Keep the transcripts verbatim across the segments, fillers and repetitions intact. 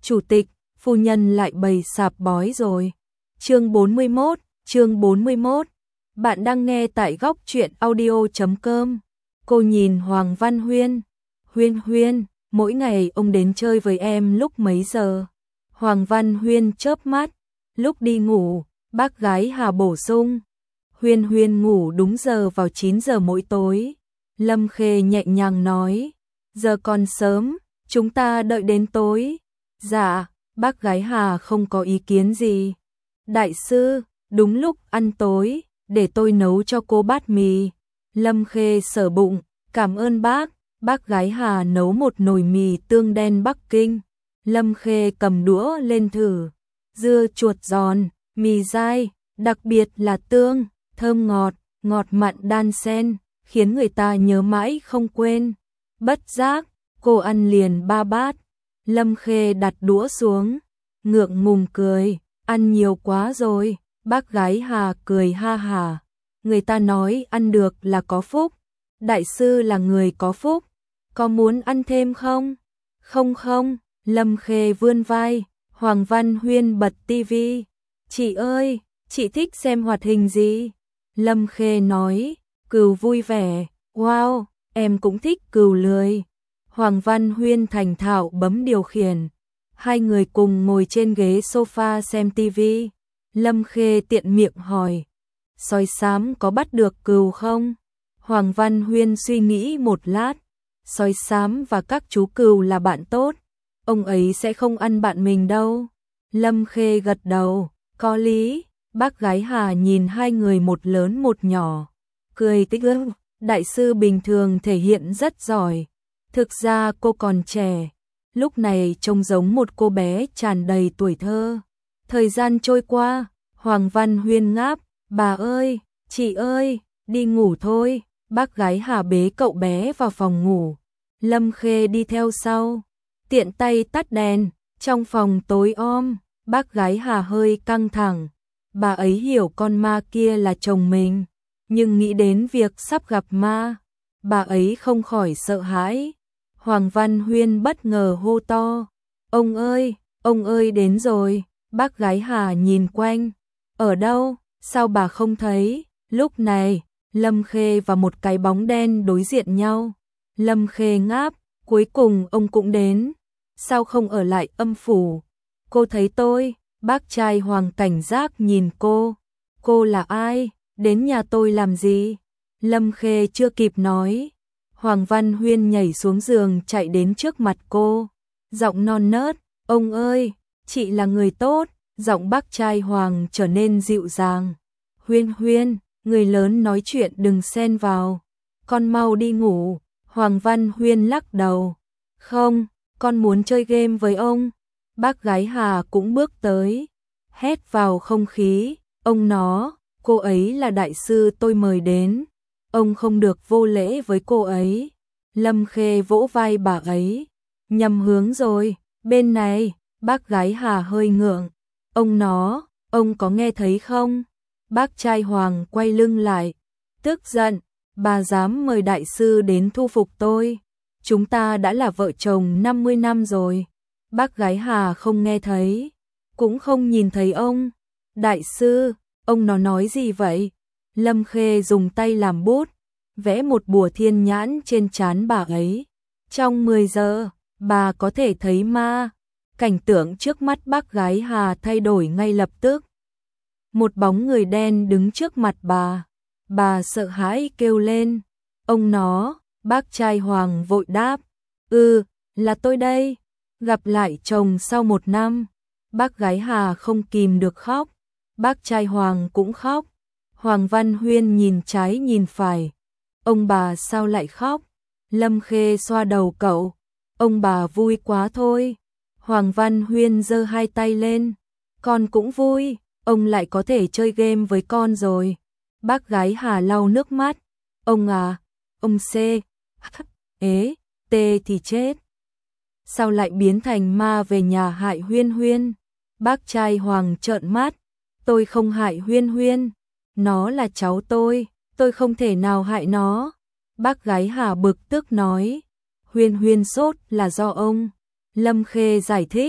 chủ tịch, phu nhân lại bày sạp bói rồi. Chương bốn mươi mốt, chương bốn mươi mốt. Bạn đang nghe tại góc truyện audio chấm com. Cô nhìn Hoàng Văn Huyên. Huyên Huyên, mỗi ngày ông đến chơi với em lúc mấy giờ? Hoàng Văn Huyên chớp mắt. Lúc đi ngủ, bác gái Hà bổ sung. Huyên Huyên ngủ đúng giờ vào chín giờ mỗi tối. Lâm Khê nhẹ nhàng nói. Giờ còn sớm, chúng ta đợi đến tối. Dạ, bác gái Hà không có ý kiến gì. Đại sư, đúng lúc ăn tối, để tôi nấu cho cô bát mì. Lâm Khê sờ bụng, cảm ơn bác. Bác gái Hà nấu một nồi mì tương đen Bắc Kinh. Lâm Khê cầm đũa lên thử. Dưa chuột giòn, mì dai, đặc biệt là tương, thơm ngọt, ngọt mặn đan xen, khiến người ta nhớ mãi không quên. Bất giác, cô ăn liền ba bát. Lâm Khê đặt đũa xuống, ngượng ngùng cười, ăn nhiều quá rồi. Bác gái Hà cười ha hả. Người ta nói ăn được là có phúc. Đại sư là người có phúc. Có muốn ăn thêm không? Không không, Lâm Khê vươn vai. Hoàng Văn Huyên bật tivi. Chị ơi, chị thích xem hoạt hình gì? Lâm Khê nói, cừu vui vẻ. Wow, em cũng thích cừu lười. Hoàng Văn Huyên thành thạo bấm điều khiển. Hai người cùng ngồi trên ghế sofa xem tivi. Lâm Khê tiện miệng hỏi, sói xám có bắt được cừu không? Hoàng Văn Huyên suy nghĩ một lát. Sói xám và các chú cừu là bạn tốt. Ông ấy sẽ không ăn bạn mình đâu. Lâm Khê gật đầu, có lý. Bác gái Hà nhìn hai người một lớn một nhỏ. Cười tích ức, đại sư bình thường thể hiện rất giỏi. Thực ra cô còn trẻ. Lúc này trông giống một cô bé tràn đầy tuổi thơ. Thời gian trôi qua, Hoàng Văn Huyên ngáp. Bà ơi, chị ơi, đi ngủ thôi. Bác gái Hà bế cậu bé vào phòng ngủ. Lâm Khê đi theo sau. Tiện tay tắt đèn. Trong phòng tối om, bác gái Hà hơi căng thẳng. Bà ấy hiểu con ma kia là chồng mình, nhưng nghĩ đến việc sắp gặp ma, bà ấy không khỏi sợ hãi. Hoàng Văn Huyên bất ngờ hô to. Ông ơi, ông ơi đến rồi. Bác gái Hà nhìn quanh. Ở đâu, sao bà không thấy? Lúc này, Lâm Khê và một cái bóng đen đối diện nhau. Lâm Khê ngáp, cuối cùng ông cũng đến. Sao không ở lại âm phủ? Cô thấy tôi. Bác trai Hoàng cảnh giác nhìn cô. Cô là ai? Đến nhà tôi làm gì? Lâm Khê chưa kịp nói. Hoàng Văn Huyên nhảy xuống giường chạy đến trước mặt cô. Giọng non nớt. Ông ơi, chị là người tốt. Giọng bác trai Hoàng trở nên dịu dàng. Huyên Huyên, người lớn nói chuyện đừng xen vào. Con mau đi ngủ. Hoàng Văn Huyên lắc đầu. Không, con muốn chơi game với ông. Bác gái Hà cũng bước tới. Hét vào không khí. Ông nó, cô ấy là đại sư tôi mời đến. Ông không được vô lễ với cô ấy. Lâm Khê vỗ vai bà ấy. Nhầm hướng rồi, bên này. Bác gái Hà hơi ngượng. Ông nó, ông có nghe thấy không? Bác trai Hoàng quay lưng lại. Tức giận, bà dám mời đại sư đến thu phục tôi. Chúng ta đã là vợ chồng năm mươi năm rồi. Bác gái Hà không nghe thấy, cũng không nhìn thấy ông. Đại sư, ông nó nói gì vậy? Lâm Khê dùng tay làm bút, vẽ một bùa thiên nhãn trên trán bà ấy. Trong mười giờ, bà có thể thấy ma. Cảnh tượng trước mắt bác gái Hà thay đổi ngay lập tức. Một bóng người đen đứng trước mặt bà. Bà sợ hãi kêu lên. Ông nó, bác trai Hoàng vội đáp. Ừ, là tôi đây. Gặp lại chồng sau một năm. Bác gái Hà không kìm được khóc. Bác trai Hoàng cũng khóc. Hoàng Văn Huyên nhìn trái nhìn phải. Ông bà sao lại khóc? Lâm Khê xoa đầu cậu. Ông bà vui quá thôi. Hoàng Văn Huyên giơ hai tay lên. Con cũng vui, ông lại có thể chơi game với con rồi. Bác gái Hà lau nước mắt. Ông à, ông C, H, ế, T thì chết. Sao lại biến thành ma về nhà hại Huyên Huyên? Bác trai Hoàng trợn mắt. Tôi không hại Huyên Huyên. Nó là cháu tôi, tôi không thể nào hại nó. Bác gái Hà bực tức nói. Huyên Huyên sốt là do ông. Lâm Khê giải thích,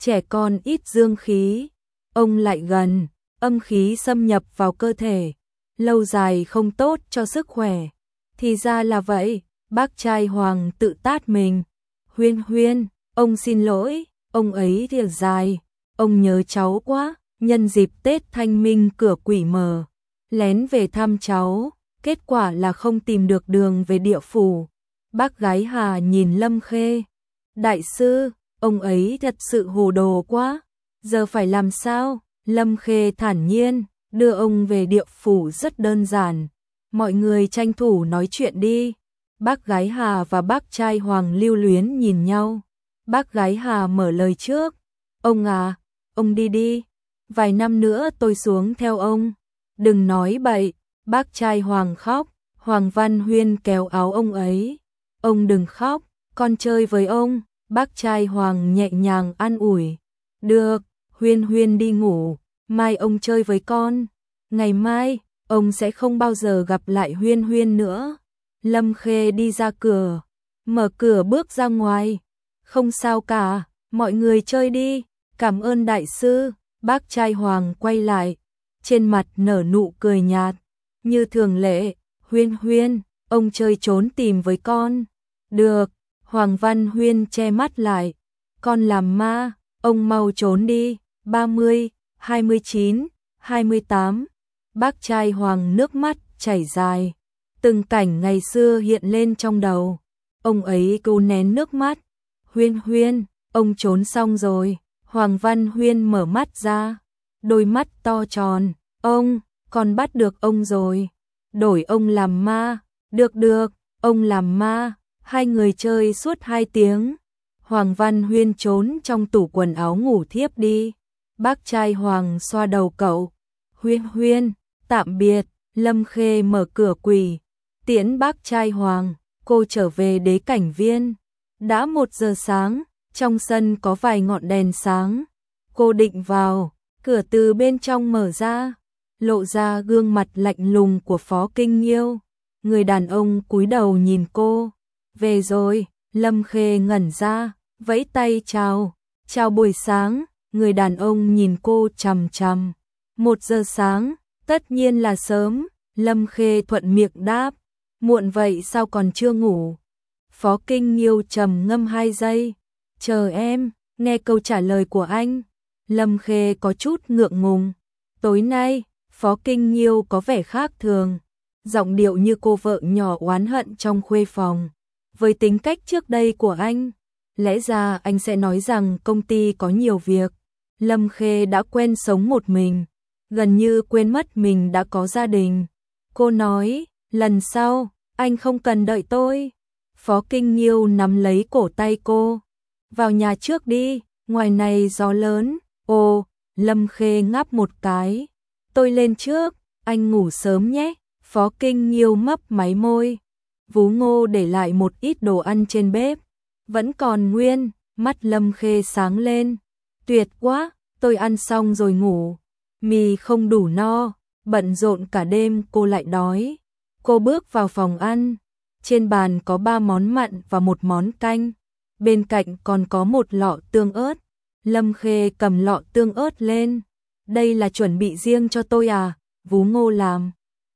trẻ con ít dương khí, ông lại gần, âm khí xâm nhập vào cơ thể, lâu dài không tốt cho sức khỏe. Thì ra là vậy, bác trai Hoàng tự tát mình. Huyên Huyên, ông xin lỗi, ông ấy thìa dài, ông nhớ cháu quá, nhân dịp Tết Thanh Minh cửa quỷ mở, lén về thăm cháu, kết quả là không tìm được đường về địa phủ. Bác gái Hà nhìn Lâm Khê, đại sư, ông ấy thật sự hồ đồ quá, giờ phải làm sao? Lâm Khê thản nhiên, đưa ông về địa phủ rất đơn giản, mọi người tranh thủ nói chuyện đi. Bác gái Hà và bác trai Hoàng lưu luyến nhìn nhau. Bác gái Hà mở lời trước, ông à, ông đi đi, vài năm nữa tôi xuống theo ông. Đừng nói bậy, bác trai Hoàng khóc, Hoàng Văn Huyên kéo áo ông ấy. Ông đừng khóc, con chơi với ông. Bác trai Hoàng nhẹ nhàng an ủi. Được, Huyên Huyên đi ngủ, mai ông chơi với con. Ngày mai, ông sẽ không bao giờ gặp lại Huyên Huyên nữa. Lâm Khê đi ra cửa, mở cửa bước ra ngoài. Không sao cả, mọi người chơi đi, cảm ơn đại sư. Bác trai Hoàng quay lại, trên mặt nở nụ cười nhạt. Như thường lệ, Huyên Huyên, ông chơi trốn tìm với con. Được, Hoàng Văn Huyên che mắt lại. Con làm ma, ông mau trốn đi. ba mươi, hai mươi chín, hai mươi tám. Bác trai Hoàng nước mắt chảy dài. Từng cảnh ngày xưa hiện lên trong đầu. Ông ấy cố nén nước mắt. Huyên Huyên, ông trốn xong rồi. Hoàng Văn Huyên mở mắt ra, đôi mắt to tròn. Ông, con bắt được ông rồi. Đổi ông làm ma. Được được, ông làm ma. Hai người chơi suốt hai tiếng. Hoàng Văn Huyên trốn trong tủ quần áo ngủ thiếp đi. Bác trai Hoàng xoa đầu cậu. Huyên Huyên, tạm biệt. Lâm Khê mở cửa quỳ, tiễn bác trai Hoàng. Cô trở về đế cảnh viên. Đã một giờ sáng, trong sân có vài ngọn đèn sáng. Cô định vào, cửa từ bên trong mở ra, lộ ra gương mặt lạnh lùng của Phó Kinh Nghiêu. Người đàn ông cúi đầu nhìn cô. Về rồi. Lâm Khê ngẩn ra, vẫy tay chào. Chào buổi sáng. Người đàn ông nhìn cô chằm chằm. Một giờ sáng, tất nhiên là sớm. Lâm Khê thuận miệng đáp. Muộn vậy sao còn chưa ngủ? Phó Kinh Nghiêu trầm ngâm hai giây. Chờ em, nghe câu trả lời của anh. Lâm Khê có chút ngượng ngùng. Tối nay, Phó Kinh Nghiêu có vẻ khác thường. Giọng điệu như cô vợ nhỏ oán hận trong khuê phòng. Với tính cách trước đây của anh, lẽ ra anh sẽ nói rằng công ty có nhiều việc. Lâm Khê đã quen sống một mình, gần như quên mất mình đã có gia đình. Cô nói, lần sau, anh không cần đợi tôi. Phó Kinh Nghiêu nắm lấy cổ tay cô. Vào nhà trước đi, ngoài này gió lớn. Ồ, Lâm Khê ngáp một cái. Tôi lên trước, anh ngủ sớm nhé. Phó Kinh Nghiêu mấp máy môi. Vú Ngô để lại một ít đồ ăn trên bếp. Vẫn còn nguyên, mắt Lâm Khê sáng lên. Tuyệt quá, tôi ăn xong rồi ngủ. Mì không đủ no, bận rộn cả đêm cô lại đói. Cô bước vào phòng ăn. Trên bàn có ba món mặn và một món canh. Bên cạnh còn có một lọ tương ớt. Lâm Khê cầm lọ tương ớt lên. Đây là chuẩn bị riêng cho tôi à? Vú Ngô làm.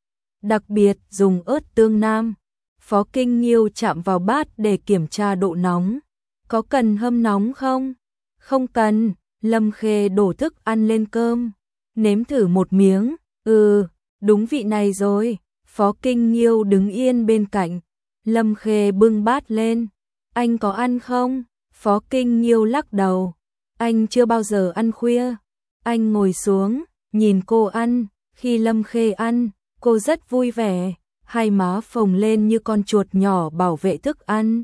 Đặc biệt dùng ớt tương Nam. Phó Kinh Nghiêu chạm vào bát để kiểm tra độ nóng. Có cần hâm nóng không? Không cần. Lâm Khê đổ thức ăn lên cơm. Nếm thử một miếng. Ừ, đúng vị này rồi. Phó Kinh Nghiêu đứng yên bên cạnh. Lâm Khê bưng bát lên. Anh có ăn không? Phó Kinh Nghiêu lắc đầu. Anh chưa bao giờ ăn khuya. Anh ngồi xuống, nhìn cô ăn. Khi Lâm Khê ăn, cô rất vui vẻ. Hai má phồng lên như con chuột nhỏ bảo vệ thức ăn.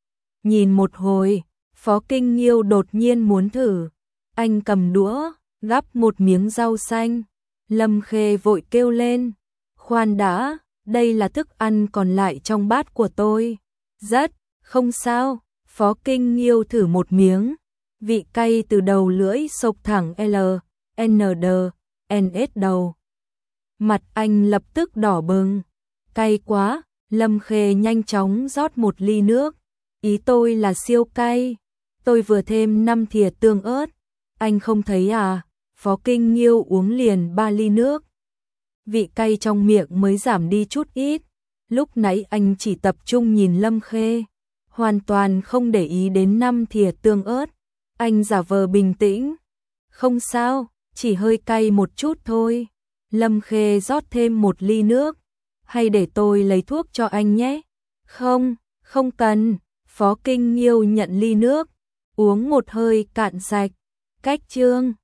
Nhìn một hồi, Phó Kinh Nghiêu đột nhiên muốn thử. Anh cầm đũa, gắp một miếng rau xanh. Lâm Khê vội kêu lên. Khoan đã, đây là thức ăn còn lại trong bát của tôi. Rất, không sao. Phó Kinh Nghiêu thử một miếng. Vị cay từ đầu lưỡi xộc thẳng L, N D, N S đầu. Mặt anh lập tức đỏ bừng. Cay quá. Lâm Khê nhanh chóng rót một ly nước. Ý tôi là siêu cay. Tôi vừa thêm năm thìa tương ớt. Anh không thấy à? Phó Kinh Nghiêu uống liền ba ly nước. Vị cay trong miệng mới giảm đi chút ít. Lúc nãy anh chỉ tập trung nhìn Lâm Khê, hoàn toàn không để ý đến năm thìa tương ớt. Anh giả vờ bình tĩnh. Không sao, chỉ hơi cay một chút thôi. Lâm Khê rót thêm một ly nước. Hay để tôi lấy thuốc cho anh nhé? Không, không cần. Phó Kinh Nghiêu nhận ly nước, uống một hơi cạn sạch. Cách chương